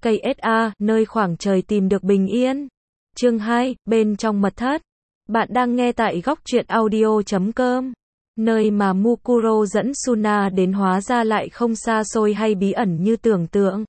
KSA, nơi khoảng trời tìm được bình yên. Chương 2, bên trong mật thất. Bạn đang nghe tại góc truyện audio.com. Nơi mà Mukuro dẫn Suna đến hóa ra lại không xa xôi hay bí ẩn như tưởng tượng.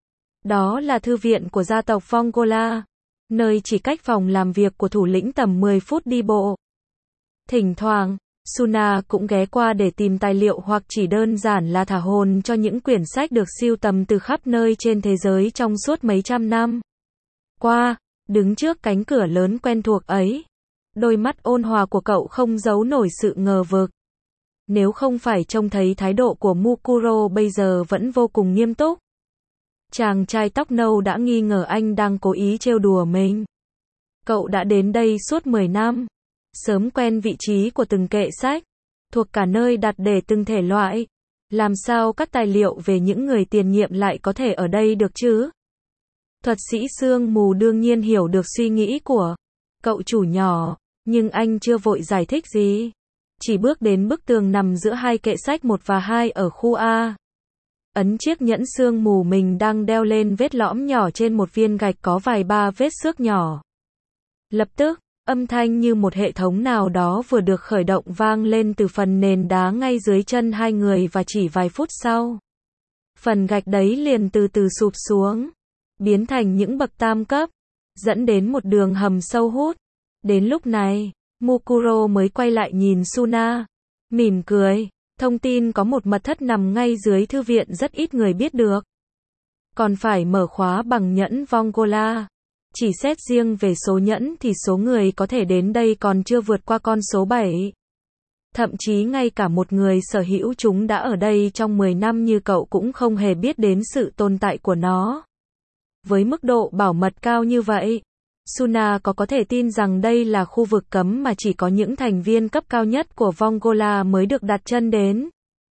Đó là thư viện của gia tộc Vongola, nơi chỉ cách phòng làm việc của thủ lĩnh tầm 10 phút đi bộ. Thỉnh thoảng, Suna cũng ghé qua để tìm tài liệu hoặc chỉ đơn giản là thả hồn cho những quyển sách được sưu tầm từ khắp nơi trên thế giới trong suốt mấy trăm năm qua. Đứng trước cánh cửa lớn quen thuộc ấy, đôi mắt ôn hòa của cậu không giấu nổi sự ngờ vực. Nếu không phải trông thấy thái độ của Mukuro bây giờ vẫn vô cùng nghiêm túc, chàng trai tóc nâu đã nghi ngờ anh đang cố ý trêu đùa mình. Cậu đã đến đây suốt 10 năm, sớm quen vị trí của từng kệ sách, thuộc cả nơi đặt để từng thể loại. Làm sao các tài liệu về những người tiền nhiệm lại có thể ở đây được chứ? Thuật sĩ sương mù đương nhiên hiểu được suy nghĩ của cậu chủ nhỏ, nhưng anh chưa vội giải thích gì. Chỉ bước đến bức tường nằm giữa hai kệ sách 1 và 2 ở khu A. Ấn chiếc nhẫn sương mù mình đang đeo lên vết lõm nhỏ trên một viên gạch có vài ba vết xước nhỏ. Lập tức, âm thanh như một hệ thống nào đó vừa được khởi động vang lên từ phần nền đá ngay dưới chân hai người và chỉ vài phút sau, phần gạch đấy liền từ từ sụp xuống, biến thành những bậc tam cấp, dẫn đến một đường hầm sâu hút. Đến lúc này, Mukuro mới quay lại nhìn Suna, mỉm cười. Thông tin có một mật thất nằm ngay dưới thư viện rất ít người biết được. Còn phải mở khóa bằng nhẫn Vongola. Chỉ xét riêng về số nhẫn thì số người có thể đến đây còn chưa vượt qua con số 7. Thậm chí ngay cả một người sở hữu chúng đã ở đây trong 10 năm như cậu cũng không hề biết đến sự tồn tại của nó. Với mức độ bảo mật cao như vậy, Suna có thể tin rằng đây là khu vực cấm mà chỉ có những thành viên cấp cao nhất của Vongola mới được đặt chân đến.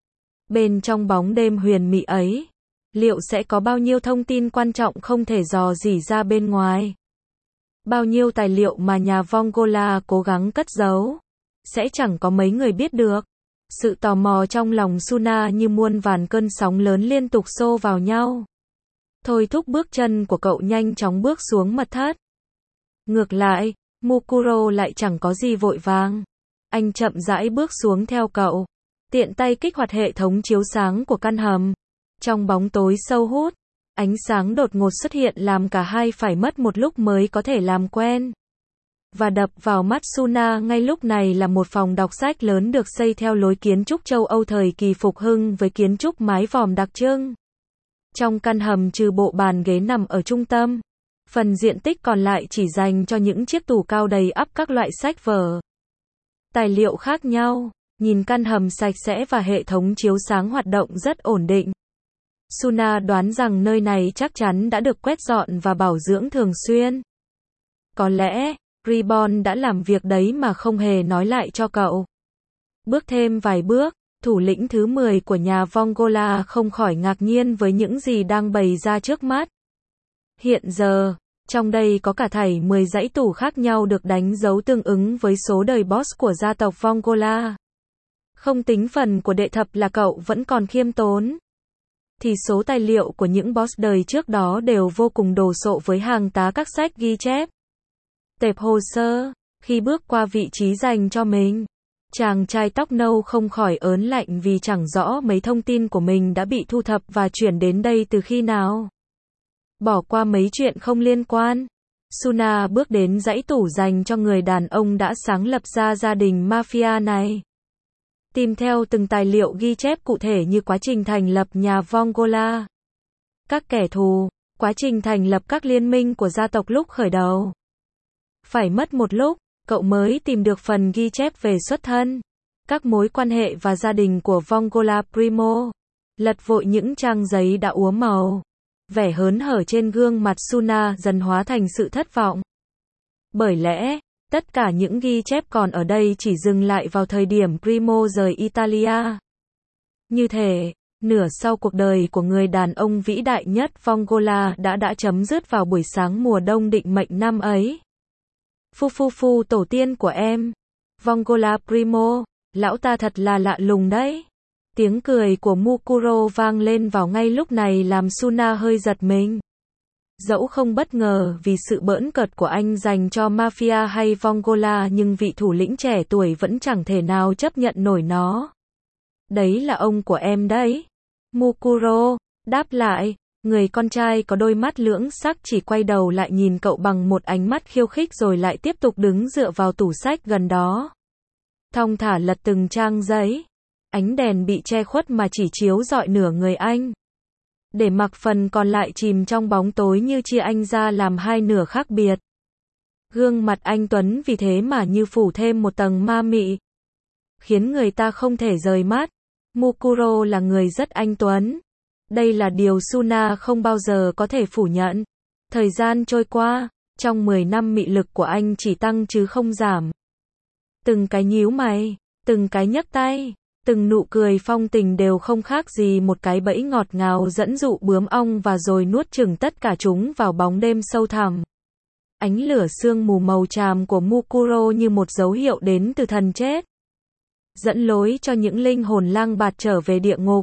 Bên trong bóng đêm huyền mị ấy, liệu sẽ có bao nhiêu thông tin quan trọng không thể dò dỉ ra bên ngoài? Bao nhiêu tài liệu mà nhà Vongola cố gắng cất giấu, sẽ chẳng có mấy người biết được. Sự tò mò trong lòng Suna như muôn vàn cơn sóng lớn liên tục xô vào nhau, thôi thúc bước chân của cậu nhanh chóng bước xuống mật thất. Ngược lại, Mukuro lại chẳng có gì vội vàng. Anh chậm rãi bước xuống theo cậu, tiện tay kích hoạt hệ thống chiếu sáng của căn hầm. Trong bóng tối sâu hút, ánh sáng đột ngột xuất hiện làm cả hai phải mất một lúc mới có thể làm quen. Và đập vào mắt Suna ngay lúc này là một phòng đọc sách lớn được xây theo lối kiến trúc châu Âu thời kỳ phục hưng với kiến trúc mái vòm đặc trưng. Trong căn hầm trừ bộ bàn ghế nằm ở trung tâm, phần diện tích còn lại chỉ dành cho những chiếc tủ cao đầy ắp các loại sách vở, tài liệu khác nhau. Nhìn căn hầm sạch sẽ và hệ thống chiếu sáng hoạt động rất ổn định, Suna đoán rằng nơi này chắc chắn đã được quét dọn và bảo dưỡng thường xuyên. Có lẽ, Ribbon đã làm việc đấy mà không hề nói lại cho cậu. Bước thêm vài bước, thủ lĩnh thứ 10 của nhà Vongola không khỏi ngạc nhiên với những gì đang bày ra trước mắt. Hiện giờ, trong đây có cả thảy 10 dãy tủ khác nhau được đánh dấu tương ứng với số đời boss của gia tộc Vongola. Không tính phần của đệ thập là cậu vẫn còn khiêm tốn, thì số tài liệu của những boss đời trước đó đều vô cùng đồ sộ với hàng tá các sách ghi chép, tệp hồ sơ. Khi bước qua vị trí dành cho mình, chàng trai tóc nâu không khỏi ớn lạnh vì chẳng rõ mấy thông tin của mình đã bị thu thập và chuyển đến đây từ khi nào. Bỏ qua mấy chuyện không liên quan, Suna bước đến dãy tủ dành cho người đàn ông đã sáng lập ra gia đình mafia này. Tìm theo từng tài liệu ghi chép cụ thể như quá trình thành lập nhà Vongola, các kẻ thù, quá trình thành lập các liên minh của gia tộc lúc khởi đầu. Phải mất một lúc, cậu mới tìm được phần ghi chép về xuất thân, các mối quan hệ và gia đình của Vongola Primo. Lật vội những trang giấy đã úa màu, vẻ hớn hở trên gương mặt Suna dần hóa thành sự thất vọng. Bởi lẽ, tất cả những ghi chép còn ở đây chỉ dừng lại vào thời điểm Primo rời Italia. Như thể, nửa sau cuộc đời của người đàn ông vĩ đại nhất Vongola đã chấm dứt vào buổi sáng mùa đông định mệnh năm ấy. Phu tổ tiên của em, Vongola Primo, lão ta thật là lạ lùng đấy. Tiếng cười của Mukuro vang lên vào ngay lúc này làm Suna hơi giật mình. Dẫu không bất ngờ vì sự bỡn cợt của anh dành cho Mafia hay Vongola, nhưng vị thủ lĩnh trẻ tuổi vẫn chẳng thể nào chấp nhận nổi nó. Đấy là ông của em đấy. Mukuro đáp lại. Người con trai có đôi mắt lưỡng sắc chỉ quay đầu lại nhìn cậu bằng một ánh mắt khiêu khích rồi lại tiếp tục đứng dựa vào tủ sách gần đó. Thong thả lật từng trang giấy. Ánh đèn bị che khuất mà chỉ chiếu rọi nửa người anh. Để mặc phần còn lại chìm trong bóng tối như chia anh ra làm hai nửa khác biệt. Gương mặt anh tuấn vì thế mà như phủ thêm một tầng ma mị, khiến người ta không thể rời mắt. Mukuro là người rất anh tuấn. Đây là điều Suna không bao giờ có thể phủ nhận. Thời gian trôi qua, trong 10 năm mị lực của anh chỉ tăng chứ không giảm. Từng cái nhíu mày, từng cái nhấc tay, từng nụ cười phong tình đều không khác gì một cái bẫy ngọt ngào dẫn dụ bướm ong và rồi nuốt chửng tất cả chúng vào bóng đêm sâu thẳm. Ánh lửa sương mù màu tràm của Mukuro như một dấu hiệu đến từ thần chết, dẫn lối cho những linh hồn lang bạt trở về địa ngục.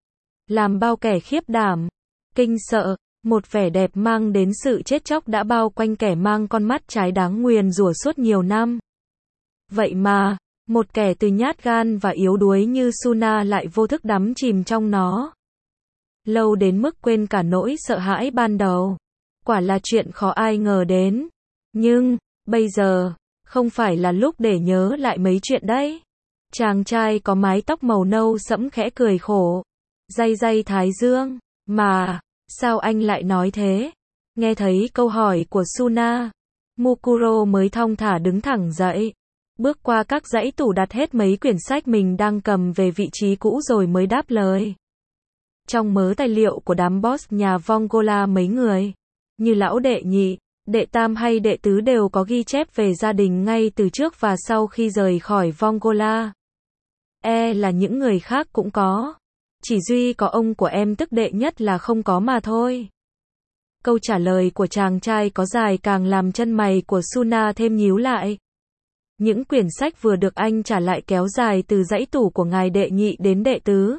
Làm bao kẻ khiếp đảm, kinh sợ, một vẻ đẹp mang đến sự chết chóc đã bao quanh kẻ mang con mắt trái đáng nguyền rủa suốt nhiều năm. Vậy mà, một kẻ từ nhát gan và yếu đuối như Suna lại vô thức đắm chìm trong nó. Lâu đến mức quên cả nỗi sợ hãi ban đầu. Quả là chuyện khó ai ngờ đến. Nhưng, bây giờ, không phải là lúc để nhớ lại mấy chuyện đấy. Chàng trai có mái tóc màu nâu sẫm khẽ cười khổ. Day day thái dương. Mà, sao anh lại nói thế? Nghe thấy câu hỏi của Suna, Mukuro mới thong thả đứng thẳng dậy. Bước qua các dãy tủ đặt hết mấy quyển sách mình đang cầm về vị trí cũ rồi mới đáp lời. Trong mớ tài liệu của đám boss nhà Vongola mấy người, như lão đệ nhị, đệ tam hay đệ tứ đều có ghi chép về gia đình ngay từ trước và sau khi rời khỏi Vongola. Là những người khác cũng có. Chỉ duy có ông của em tức đệ nhất là không có mà thôi. Câu trả lời của chàng trai có dài càng làm chân mày của Suna thêm nhíu lại. Những quyển sách vừa được anh trả lại kéo dài từ dãy tủ của ngài đệ nhị đến đệ tứ.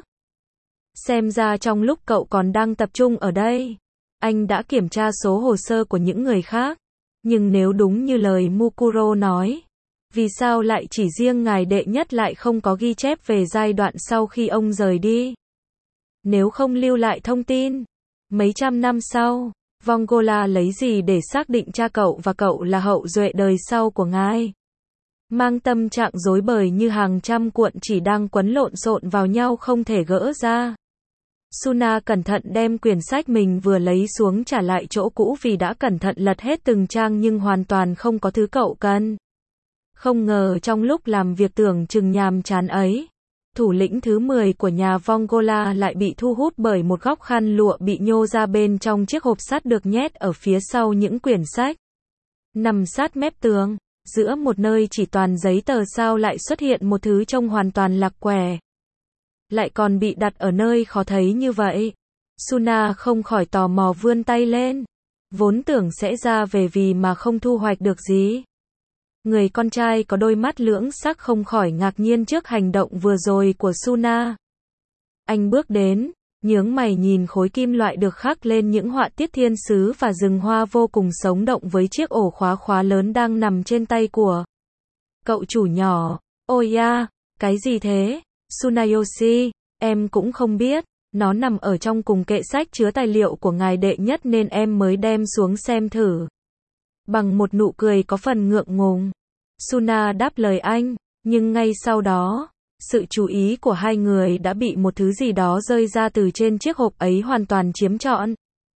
Xem ra trong lúc cậu còn đang tập trung ở đây, anh đã kiểm tra số hồ sơ của những người khác. Nhưng nếu đúng như lời Mukuro nói, vì sao lại chỉ riêng ngài đệ nhất lại không có ghi chép về giai đoạn sau khi ông rời đi? Nếu không lưu lại thông tin, mấy trăm năm sau, Vongola lấy gì để xác định cha cậu và cậu là hậu duệ đời sau của ngài? Mang tâm trạng rối bời như hàng trăm cuộn chỉ đang quấn lộn xộn vào nhau không thể gỡ ra. Suna cẩn thận đem quyển sách mình vừa lấy xuống trả lại chỗ cũ vì đã cẩn thận lật hết từng trang nhưng hoàn toàn không có thứ cậu cần. Không ngờ trong lúc làm việc tưởng chừng nhàm chán ấy, thủ lĩnh thứ 10 của nhà Vongola lại bị thu hút bởi một góc khăn lụa bị nhô ra bên trong chiếc hộp sắt được nhét ở phía sau những quyển sách. Nằm sát mép tường, giữa một nơi chỉ toàn giấy tờ sao lại xuất hiện một thứ trông hoàn toàn lạc quẻ. Lại còn bị đặt ở nơi khó thấy như vậy. Suna không khỏi tò mò vươn tay lên. Vốn tưởng sẽ ra về vì mà không thu hoạch được gì. Người con trai có đôi mắt lưỡng sắc không khỏi ngạc nhiên trước hành động vừa rồi của Suna. Anh bước đến, nhướng mày nhìn khối kim loại được khắc lên những họa tiết thiên sứ và rừng hoa vô cùng sống động với chiếc ổ khóa lớn đang nằm trên tay của cậu chủ nhỏ. Ôi ya, cái gì thế? Tsunayoshi, em cũng không biết, nó nằm ở trong cùng kệ sách chứa tài liệu của ngài đệ nhất nên em mới đem xuống xem thử. Bằng một nụ cười có phần ngượng ngùng, Suna đáp lời anh, nhưng ngay sau đó, sự chú ý của hai người đã bị một thứ gì đó rơi ra từ trên chiếc hộp ấy hoàn toàn chiếm trọn.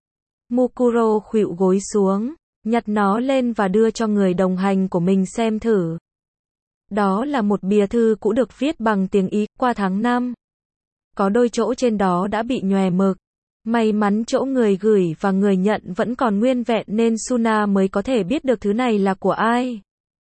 Mukuro khuỵu gối xuống, nhặt nó lên và đưa cho người đồng hành của mình xem thử. Đó là một bìa thư cũ được viết bằng tiếng Ý qua tháng 5. Có đôi chỗ trên đó đã bị nhòe mực. May mắn chỗ người gửi và người nhận vẫn còn nguyên vẹn nên Suna mới có thể biết được thứ này là của ai.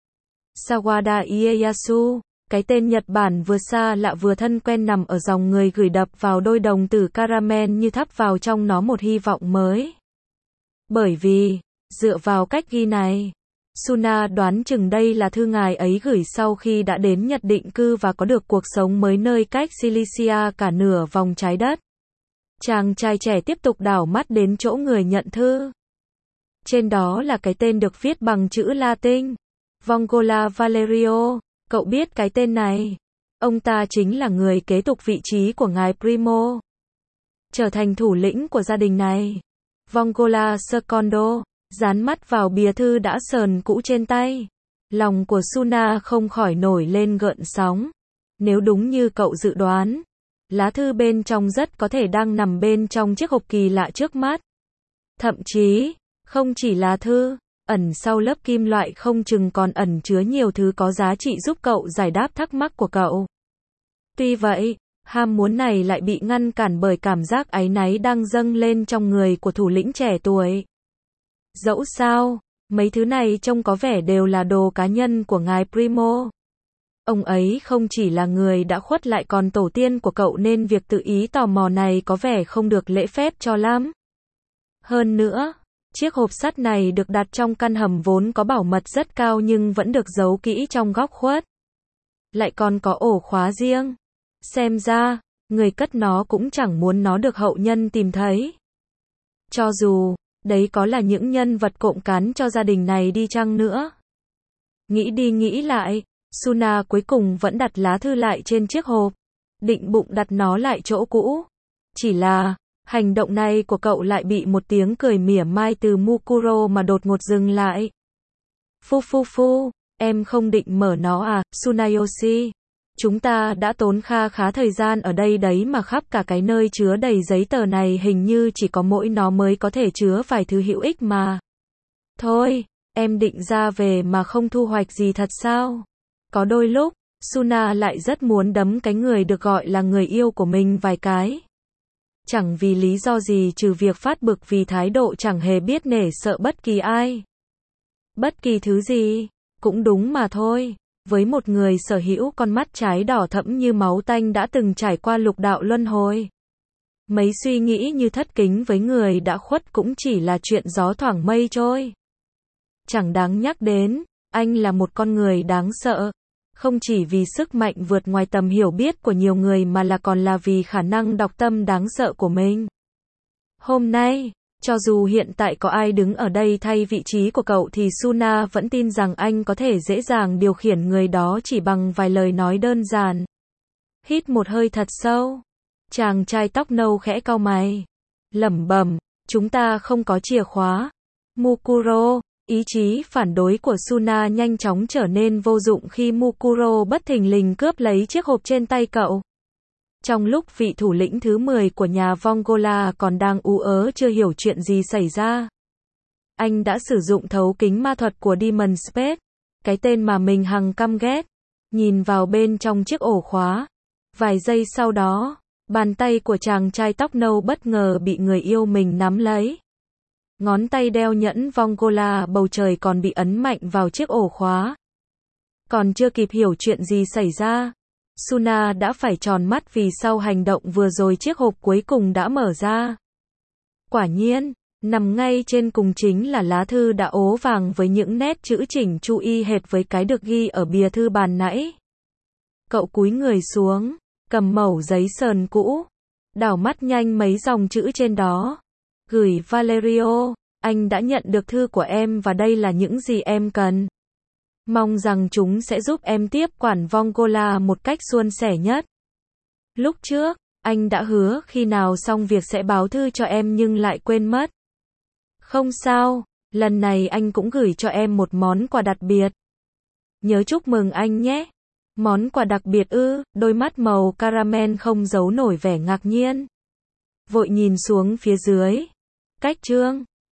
Sawada Ieyasu, cái tên Nhật Bản vừa xa lạ vừa thân quen nằm ở dòng người gửi đập vào đôi đồng tử caramel như thắp vào trong nó một hy vọng mới. Bởi vì, dựa vào cách ghi này, Suna đoán chừng đây là thư ngài ấy gửi sau khi đã đến Nhật định cư và có được cuộc sống mới nơi cách Cilicia cả nửa vòng trái đất. Chàng trai trẻ tiếp tục đảo mắt đến chỗ người nhận thư. Trên đó là cái tên được viết bằng chữ Latin. Vongola Valerio. Cậu biết cái tên này? Ông ta chính là người kế tục vị trí của ngài Primo, trở thành thủ lĩnh của gia đình này. Vongola Secondo. Dán mắt vào bìa thư đã sờn cũ trên tay. Lòng của Suna không khỏi nổi lên gợn sóng. Nếu đúng như cậu dự đoán, lá thư bên trong rất có thể đang nằm bên trong chiếc hộp kỳ lạ trước mắt. Thậm chí, không chỉ lá thư, ẩn sau lớp kim loại không chừng còn ẩn chứa nhiều thứ có giá trị giúp cậu giải đáp thắc mắc của cậu. Tuy vậy, ham muốn này lại bị ngăn cản bởi cảm giác áy náy đang dâng lên trong người của thủ lĩnh trẻ tuổi. Dẫu sao, mấy thứ này trông có vẻ đều là đồ cá nhân của ngài Primo. Ông ấy không chỉ là người đã khuất lại còn tổ tiên của cậu nên việc tự ý tò mò này có vẻ không được lễ phép cho lắm. Hơn nữa, chiếc hộp sắt này được đặt trong căn hầm vốn có bảo mật rất cao nhưng vẫn được giấu kỹ trong góc khuất. Lại còn có ổ khóa riêng. Xem ra, người cất nó cũng chẳng muốn nó được hậu nhân tìm thấy. Cho dù, đấy có là những nhân vật cộng cán cho gia đình này đi chăng nữa. Nghĩ đi nghĩ lại, Suna cuối cùng vẫn đặt lá thư lại trên chiếc hộp, định bụng đặt nó lại chỗ cũ. Chỉ là, hành động này của cậu lại bị một tiếng cười mỉa mai từ Mukuro mà đột ngột dừng lại. Phu, em không định mở nó à, Tsunayoshi? Chúng ta đã tốn kha khá thời gian ở đây đấy mà khắp cả cái nơi chứa đầy giấy tờ này hình như chỉ có mỗi nó mới có thể chứa vài thứ hữu ích mà. Thôi, em định ra về mà không thu hoạch gì thật sao? Có đôi lúc, Suna lại rất muốn đấm cái người được gọi là người yêu của mình vài cái. Chẳng vì lý do gì trừ việc phát bực vì thái độ chẳng hề biết nể sợ bất kỳ ai. Bất kỳ thứ gì, cũng đúng mà thôi. Với một người sở hữu con mắt trái đỏ thẫm như máu tanh đã từng trải qua lục đạo luân hồi. Mấy suy nghĩ như thất kính với người đã khuất cũng chỉ là chuyện gió thoảng mây trôi. Chẳng đáng nhắc đến, anh là một con người đáng sợ. Không chỉ vì sức mạnh vượt ngoài tầm hiểu biết của nhiều người mà là còn là vì khả năng đọc tâm đáng sợ của mình. Hôm nay, cho dù hiện tại có ai đứng ở đây thay vị trí của cậu thì Suna vẫn tin rằng anh có thể dễ dàng điều khiển người đó chỉ bằng vài lời nói đơn giản. Hít một hơi thật sâu. Chàng trai tóc nâu khẽ cau mày. Lẩm bẩm, chúng ta không có chìa khóa. Mukuro. Ý chí phản đối của Suna nhanh chóng trở nên vô dụng khi Mukuro bất thình lình cướp lấy chiếc hộp trên tay cậu. Trong lúc vị thủ lĩnh thứ 10 của nhà Vongola còn đang ú ớ chưa hiểu chuyện gì xảy ra, anh đã sử dụng thấu kính ma thuật của Demon Space, cái tên mà mình hằng căm ghét, nhìn vào bên trong chiếc ổ khóa. Vài giây sau đó, bàn tay của chàng trai tóc nâu bất ngờ bị người yêu mình nắm lấy. Ngón tay đeo nhẫn Vongola bầu trời còn bị ấn mạnh vào chiếc ổ khóa. Còn chưa kịp hiểu chuyện gì xảy ra, Suna đã phải tròn mắt vì sau hành động vừa rồi chiếc hộp cuối cùng đã mở ra. Quả nhiên, nằm ngay trên cùng chính là lá thư đã ố vàng với những nét chữ chỉnh chu y hệt với cái được ghi ở bìa thư bàn nãy. Cậu cúi người xuống, cầm mẩu giấy sờn cũ, đảo mắt nhanh mấy dòng chữ trên đó. Gửi Valerio, anh đã nhận được thư của em và đây là những gì em cần. Mong rằng chúng sẽ giúp em tiếp quản Vongola một cách suôn sẻ nhất. Lúc trước, anh đã hứa khi nào xong việc sẽ báo thư cho em nhưng lại quên mất. Không sao, lần này anh cũng gửi cho em một món quà đặc biệt. Nhớ chúc mừng anh nhé. Món quà đặc biệt ư? Đôi mắt màu caramel không giấu nổi vẻ ngạc nhiên. Vội nhìn xuống phía dưới. Cách chương